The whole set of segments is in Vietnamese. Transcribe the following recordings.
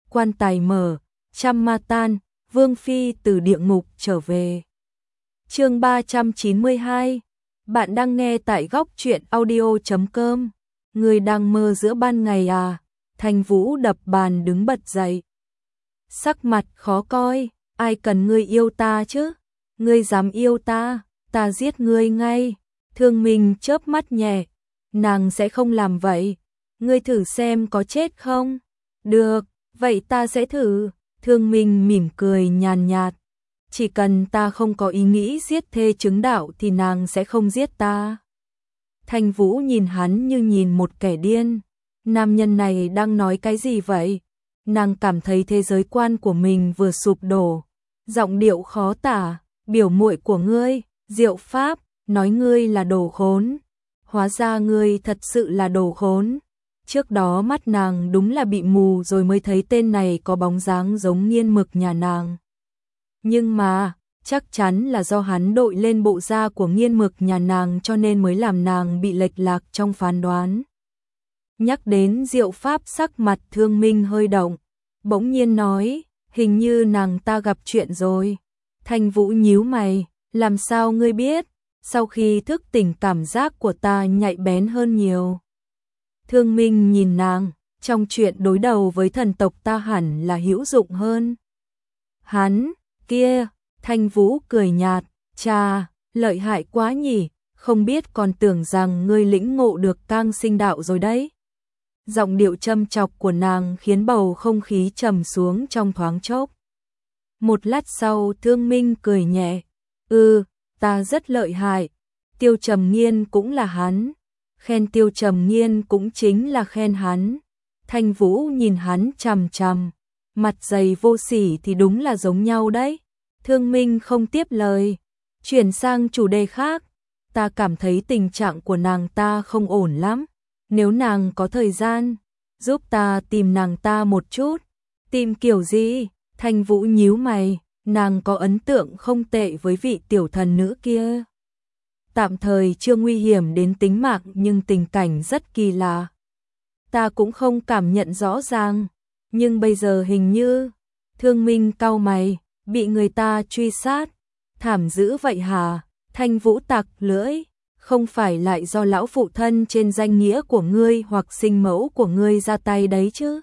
quan tài mở, trăm ma tan, Vương Phi từ địa ngục trở về. Chương 392. Bạn đang nghe tại góc truyện audio.com. Người đang mơ giữa ban ngày à? Thanh Vũ đập bàn đứng bật dậy. Sắc mặt khó coi, ai cần ngươi yêu ta chứ? Ngươi dám yêu ta, ta giết ngươi ngay. Thương Minh chớp mắt nhẹ, nàng sẽ không làm vậy. Ngươi thử xem có chết không? Được, vậy ta sẽ thử. Thương Minh mỉm cười nhàn nhạt. Chỉ cần ta không có ý nghĩ giết thê chứng đạo thì nàng sẽ không giết ta. Thanh Vũ nhìn hắn như nhìn một kẻ điên. Nam nhân này đang nói cái gì vậy? Nàng cảm thấy thế giới quan của mình vừa sụp đổ. Giọng điệu khó tả, biểu muội của ngươi, Diệu Pháp, nói ngươi là đồ khốn. Hóa ra ngươi thật sự là đồ khốn. Trước đó mắt nàng đúng là bị mù rồi mới thấy tên này có bóng dáng giống Nghiên Mực nhà nàng. Nhưng mà, chắc chắn là do hắn đội lên bộ da của Nghiên Mực nhà nàng cho nên mới làm nàng bị lệch lạc trong phán đoán. Nhắc đến Diệu Pháp sắc mặt Thương Minh hơi động, bỗng nhiên nói, hình như nàng ta gặp chuyện rồi. Thanh Vũ nhíu mày, làm sao ngươi biết? Sau khi thức tỉnh cảm giác của ta nhạy bén hơn nhiều. Thương Minh nhìn nàng, trong chuyện đối đầu với thần tộc ta hẳn là hữu dụng hơn. Hắn, kia, Thanh Vũ cười nhạt, chà, lợi hại quá nhỉ, không biết còn tưởng rằng ngươi lĩnh ngộ được Cang Sinh đạo rồi đấy. Giọng điệu châm chọc của nàng khiến bầu không khí trầm xuống trong thoáng chốc. Một lát sau Thương Minh cười nhẹ, ta rất lợi hại, Tiêu Trầm Nghiên cũng là hắn. Khen Tiêu Trầm Nghiên cũng chính là khen hắn. Thanh Vũ nhìn hắn chằm chằm, mặt dày vô sỉ thì đúng là giống nhau đấy. Thương Minh không tiếp lời, chuyển sang chủ đề khác. Ta cảm thấy tình trạng của nàng ta không ổn lắm. Nếu nàng có thời gian, giúp ta tìm nàng ta một chút. Tìm kiểu gì? Thanh Vũ nhíu mày, nàng có ấn tượng không tệ với vị tiểu thần nữ kia. Tạm thời chưa nguy hiểm đến tính mạng nhưng tình cảnh rất kỳ lạ. Ta cũng không cảm nhận rõ ràng, nhưng bây giờ hình như... Thương Minh cau mày, bị người ta truy sát. Thảm dữ vậy hả? Thanh Vũ tặc lưỡi, không phải lại do lão phụ thân trên danh nghĩa của ngươi hoặc sinh mẫu của ngươi ra tay đấy chứ?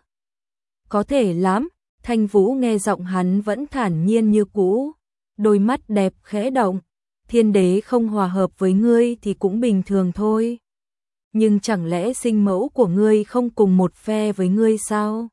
Có thể lắm. Thanh Vũ nghe giọng hắn vẫn thản nhiên như cũ, đôi mắt đẹp khẽ động. Thiên đế không hòa hợp với ngươi thì cũng bình thường thôi. Nhưng chẳng lẽ sinh mẫu của ngươi không cùng một phe với ngươi sao?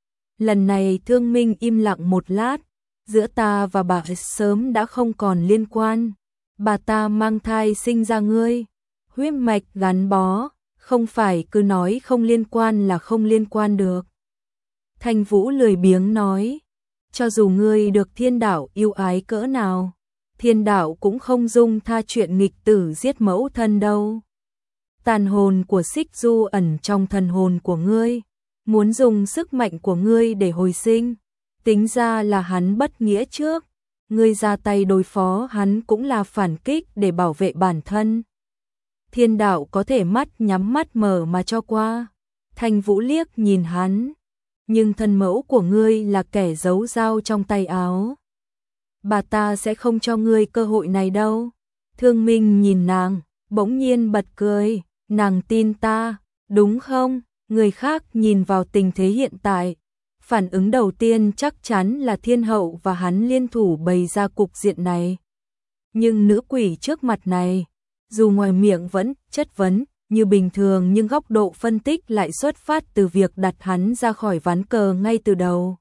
Lần này Thương Minh im lặng một lát, giữa ta và bà sớm đã không còn liên quan. Bà ta mang thai sinh ra ngươi, huyết mạch gắn bó, không phải cứ nói không liên quan là không liên quan được. Thanh Vũ lười biếng nói, cho dù ngươi được thiên đạo yêu ái cỡ nào, thiên đạo cũng không dung tha chuyện nghịch tử giết mẫu thân đâu. Tàn hồn của Xích Du ẩn trong thần hồn của ngươi, muốn dùng sức mạnh của ngươi để hồi sinh. Tính ra là hắn bất nghĩa trước, ngươi ra tay đối phó hắn cũng là phản kích để bảo vệ bản thân. Thiên đạo có thể mắt nhắm mắt mở mà cho qua. Thanh Vũ liếc nhìn hắn, nhưng thân mẫu của ngươi là kẻ giấu dao trong tay áo. Bà ta sẽ không cho ngươi cơ hội này đâu. Thương Minh nhìn nàng, bỗng nhiên bật cười, nàng tin ta, đúng không? Người khác nhìn vào tình thế hiện tại, phản ứng đầu tiên chắc chắn là thiên hậu và hắn liên thủ bày ra cục diện này. Nhưng nữ quỷ trước mặt này, dù ngoài miệng vẫn chất vấn như bình thường nhưng góc độ phân tích lại xuất phát từ việc đặt hắn ra khỏi ván cờ ngay từ đầu.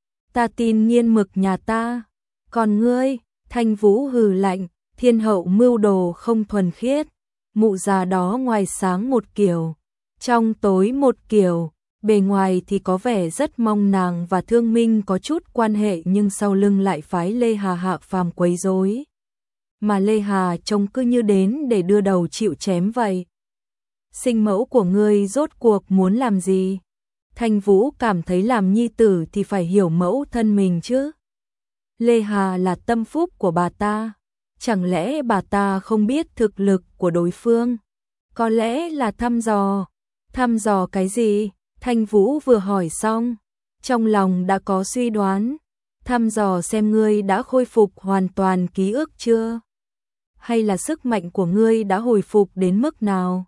Ta tin Nghiên Mực nhà ta. Còn ngươi? Thanh Vũ hừ lạnh, thiên hậu mưu đồ không thuần khiết. Mụ già đó ngoài sáng một kiểu, trong tối một kiểu. Bề ngoài thì có vẻ rất mong nàng và Thương Minh có chút quan hệ nhưng sau lưng lại phái Lê Hà hạ phàm quấy rối. Mà Lê Hà trông cứ như đến để đưa đầu chịu chém vậy. Sinh mẫu của ngươi rốt cuộc muốn làm gì? Thanh Vũ cảm thấy làm nhi tử thì phải hiểu mẫu thân mình chứ. Lê Hà là tâm phúc của bà ta. Chẳng lẽ bà ta không biết thực lực của đối phương? Có lẽ là thăm dò. Thăm dò cái gì? Thanh Vũ vừa hỏi xong, trong lòng đã có suy đoán, thăm dò xem ngươi đã khôi phục hoàn toàn ký ức chưa? Hay là sức mạnh của ngươi đã hồi phục đến mức nào?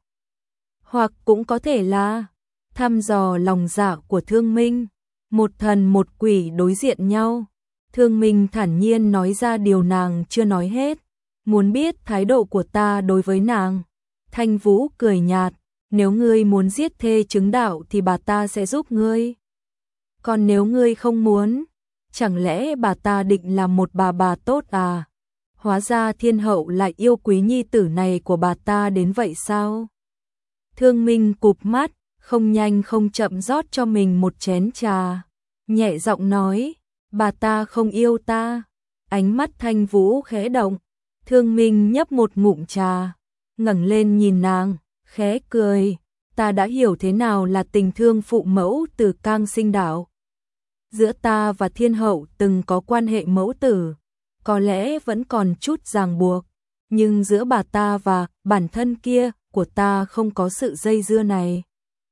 Hoặc cũng có thể là thăm dò lòng dạ của Thương Minh, một thần một quỷ đối diện nhau. Thương Minh thản nhiên nói ra điều nàng chưa nói hết, muốn biết thái độ của ta đối với nàng. Thanh Vũ cười nhạt, nếu ngươi muốn giết thê chứng đạo thì bà ta sẽ giúp ngươi. Còn nếu ngươi không muốn, chẳng lẽ bà ta định làm một bà tốt à? Hóa ra thiên hậu lại yêu quý nhi tử này của bà ta đến vậy sao? Thương Minh cụp mắt, không nhanh không chậm rót cho mình một chén trà, nhẹ giọng nói, bà ta không yêu ta. Ánh mắt Thanh Vũ khẽ động, Thương Minh nhấp một ngụm trà, ngẩng lên nhìn nàng, khẽ cười, ta đã hiểu thế nào là tình thương phụ mẫu từ Cang Sinh Đạo. Giữa ta và thiên hậu từng có quan hệ mẫu tử, có lẽ vẫn còn chút ràng buộc, nhưng giữa bà ta và bản thân kia của ta không có sự dây dưa này.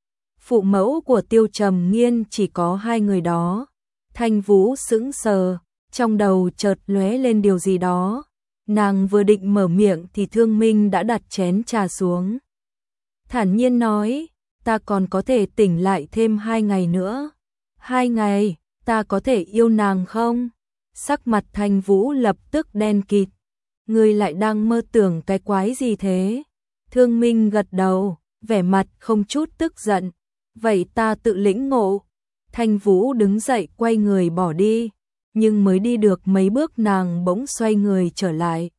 Phụ mẫu của Tiêu Trầm Nghiên chỉ có hai người đó. Thanh Vũ sững sờ, trong đầu chợt lóe lên điều gì đó. Nàng vừa định mở miệng thì Thương Minh đã đặt chén trà xuống. Thản nhiên nói, ta còn có thể tỉnh lại thêm 2 ngày nữa. 2 ngày, ta có thể yêu nàng không? Sắc mặt Thanh Vũ lập tức đen kịt. Ngươi lại đang mơ tưởng cái quái gì thế? Thương Minh gật đầu, vẻ mặt không chút tức giận. Vậy ta tự lĩnh ngộ. Thanh Vũ đứng dậy quay người bỏ đi, nhưng mới đi được mấy bước nàng bỗng xoay người trở lại.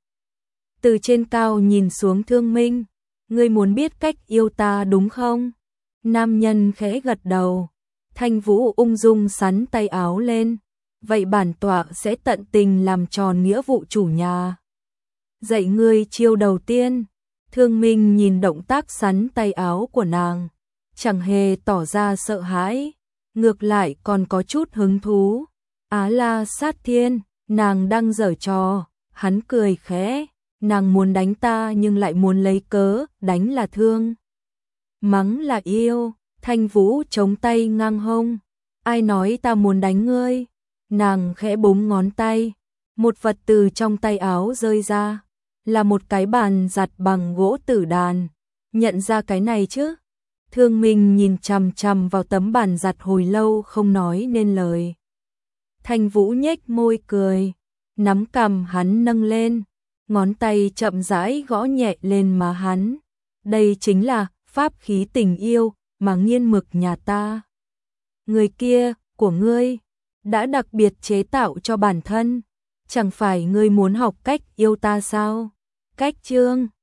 Từ trên cao nhìn xuống Thương Minh, ngươi muốn biết cách yêu ta đúng không? Nam nhân khẽ gật đầu. Thanh Vũ ung dung xắn tay áo lên, vậy bản tọa sẽ tận tình làm tròn nghĩa vụ chủ nhà. Dạy ngươi chiêu đầu tiên. Thương Minh nhìn động tác xắn tay áo của nàng, chẳng hề tỏ ra sợ hãi, ngược lại còn có chút hứng thú. Á La Sát Thiên, nàng đang giở trò. Hắn cười khẽ, nàng muốn đánh ta nhưng lại muốn lấy cớ, đánh là thương, mắng là yêu. Thanh Vũ chống tay ngang hông, ai nói ta muốn đánh ngươi? Nàng khẽ búng ngón tay, một vật từ trong tay áo rơi ra, là một cái bàn giặt bằng gỗ tử đàn. Nhận ra cái này chứ? Thương Minh nhìn chằm chằm vào tấm bàn giặt hồi lâu không nói nên lời. Thanh Vũ nhếch môi cười, nắm cằm hắn nâng lên, ngón tay chậm rãi gõ nhẹ lên má hắn. Đây chính là pháp khí tình yêu mà Nghiên Mực nhà ta, người kia của ngươi, đã đặc biệt chế tạo cho bản thân. Chẳng phải ngươi muốn học cách yêu ta sao? Cách chương